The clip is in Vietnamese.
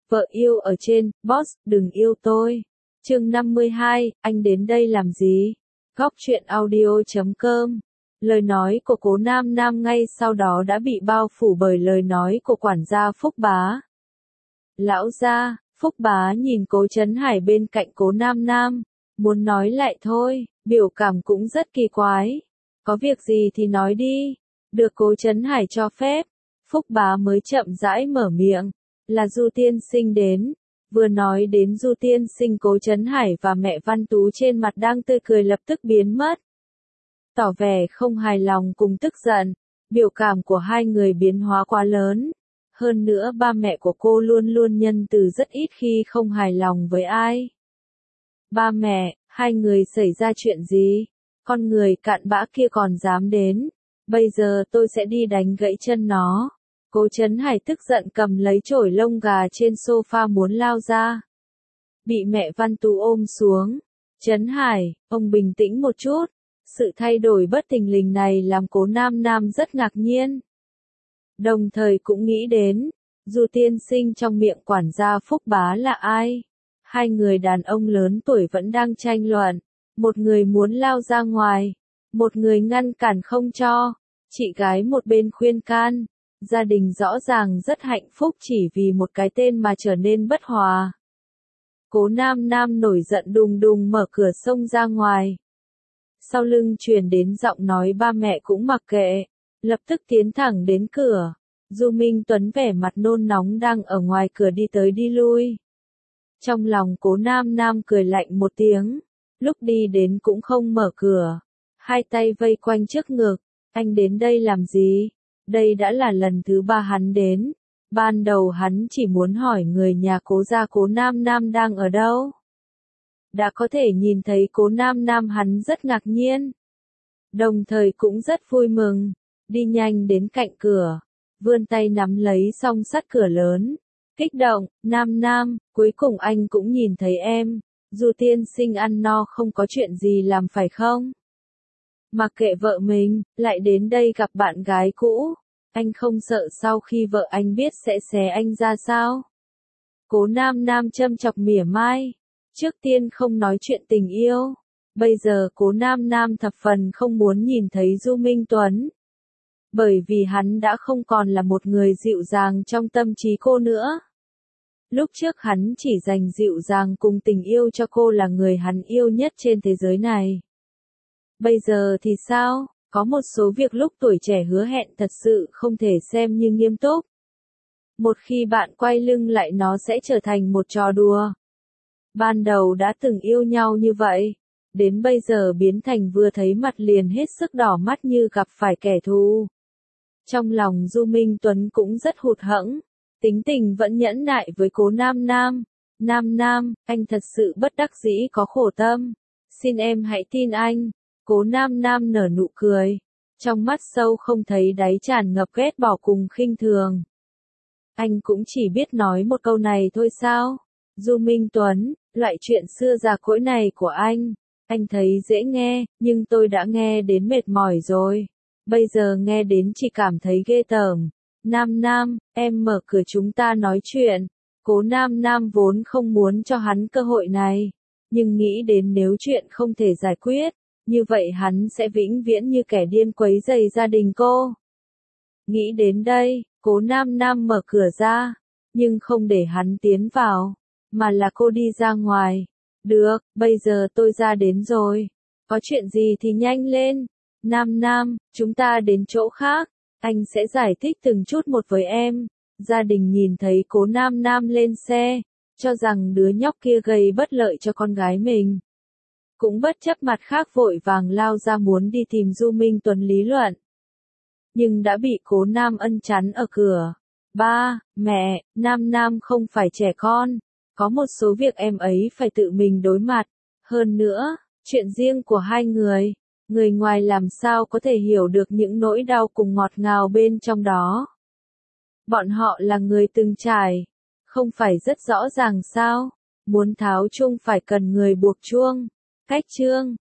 Vợ yêu ở trên, boss, đừng yêu tôi. Chương 52, anh đến đây làm gì? Góc truyện audio.com. Lời nói của Cố Nam Nam ngay sau đó đã bị bao phủ bởi lời nói của quản gia Phúc Bá. Lão gia, Phúc Bá nhìn Cố Trấn Hải bên cạnh Cố Nam Nam, muốn nói lại thôi, biểu cảm cũng rất kỳ quái. Có việc gì thì nói đi. Được Cố Trấn Hải cho phép, Phúc Bá mới chậm rãi mở miệng. Là Du tiên sinh đến. Vừa nói đến Du tiên sinh, Cố Trấn Hải và mẹ Văn Tú trên mặt đang tươi cười lập tức biến mất. Tỏ vẻ không hài lòng cùng tức giận, biểu cảm của hai người biến hóa quá lớn. Hơn nữa ba mẹ của cô luôn luôn nhân từ rất ít khi không hài lòng với ai. Ba mẹ, hai người xảy ra chuyện gì? Con người cặn bã kia còn dám đến. Bây giờ tôi sẽ đi đánh gãy chân nó. Cố Trấn Hải tức giận cầm lấy chổi lông gà trên sofa muốn lao ra. Bị mẹ Văn Tú ôm xuống. Trấn Hải, ông bình tĩnh một chút. Sự thay đổi bất thình lình này làm Cố Nam Nam rất ngạc nhiên. Đồng thời cũng nghĩ đến, Du tiên sinh trong miệng quản gia Phúc Bá là ai? Hai người đàn ông lớn tuổi vẫn đang tranh luận. Một người muốn lao ra ngoài. Một người ngăn cản không cho. Chị gái một bên khuyên can. Gia đình rõ ràng rất hạnh phúc chỉ vì một cái tên mà trở nên bất hòa. Cố Nam Nam nổi giận đùng đùng mở cửa xông ra ngoài. Sau lưng truyền đến giọng nói ba mẹ cũng mặc kệ, lập tức tiến thẳng đến cửa. Du Minh Tuấn vẻ mặt nôn nóng đang ở ngoài cửa đi tới đi lui. Trong lòng Cố Nam Nam cười lạnh một tiếng, lúc đi đến cũng không mở cửa. Hai tay vây quanh trước ngực, anh đến đây làm gì? Đây đã là lần thứ ba hắn đến. Ban đầu hắn chỉ muốn hỏi người nhà Cố gia Cố Nam Nam đang ở đâu. Đã có thể nhìn thấy Cố Nam Nam hắn rất ngạc nhiên. Đồng thời cũng rất vui mừng. Đi nhanh đến cạnh cửa. Vươn tay nắm lấy song sắt cửa lớn. Kích động, Nam Nam, cuối cùng anh cũng nhìn thấy em. Du tiên sinh ăn no không có chuyện gì làm phải không? Mặc kệ vợ mình, lại đến đây gặp bạn gái cũ. Anh không sợ sau khi vợ anh biết sẽ xé anh ra sao? Cố Nam Nam châm chọc mỉa mai. Trước tiên không nói chuyện tình yêu. Bây giờ Cố Nam Nam thập phần không muốn nhìn thấy Du Minh Tuấn. Bởi vì hắn đã không còn là một người dịu dàng trong tâm trí cô nữa. Lúc trước hắn chỉ dành dịu dàng cùng tình yêu cho cô, là người hắn yêu nhất trên thế giới này. Bây giờ thì sao? Có một số việc lúc tuổi trẻ hứa hẹn thật sự không thể xem như nghiêm túc. Một khi bạn quay lưng lại nó sẽ trở thành một trò đùa. Ban đầu đã từng yêu nhau như vậy, đến bây giờ biến thành vừa thấy mặt liền hết sức đỏ mắt như gặp phải kẻ thù. Trong lòng Du Minh Tuấn cũng rất hụt hẫng, tính tình vẫn nhẫn nại với Cố Nam Nam. Nam Nam, anh thật sự bất đắc dĩ có khổ tâm. Xin em hãy tin anh. Cố Nam Nam nở nụ cười. Trong mắt sâu không thấy đáy tràn ngập ghét bỏ cùng khinh thường. Anh cũng chỉ biết nói một câu này thôi sao? Du Minh Tuấn, loại chuyện xưa già cỗi này của anh thấy dễ nghe, nhưng tôi đã nghe đến mệt mỏi rồi. Bây giờ nghe đến chỉ cảm thấy ghê tởm. Nam Nam, em mở cửa chúng ta nói chuyện. Cố Nam Nam vốn không muốn cho hắn cơ hội này. Nhưng nghĩ đến nếu chuyện không thể giải quyết, như vậy hắn sẽ vĩnh viễn như kẻ điên quấy rầy gia đình cô. Nghĩ đến đây, Cố Nam Nam mở cửa ra, nhưng không để hắn tiến vào, mà là cô đi ra ngoài. Được, bây giờ tôi ra đến rồi. Có chuyện gì thì nhanh lên. Nam Nam, chúng ta đến chỗ khác. Anh sẽ giải thích từng chút một với em. Gia đình nhìn thấy Cố Nam Nam lên xe, cho rằng đứa nhóc kia gây bất lợi cho con gái mình. Cũng bất chấp mặt khác vội vàng lao ra muốn đi tìm Du Minh Tuấn lý luận. Nhưng đã bị Cố Nam Ân chắn ở cửa. Ba, mẹ, Nam Nam không phải trẻ con. Có một số việc em ấy phải tự mình đối mặt. Hơn nữa, chuyện riêng của hai người. Người ngoài làm sao có thể hiểu được những nỗi đau cùng ngọt ngào bên trong đó. Bọn họ là người từng trải. Không phải rất rõ ràng sao? Muốn tháo chuông phải cần người buộc chuông. Cách chương.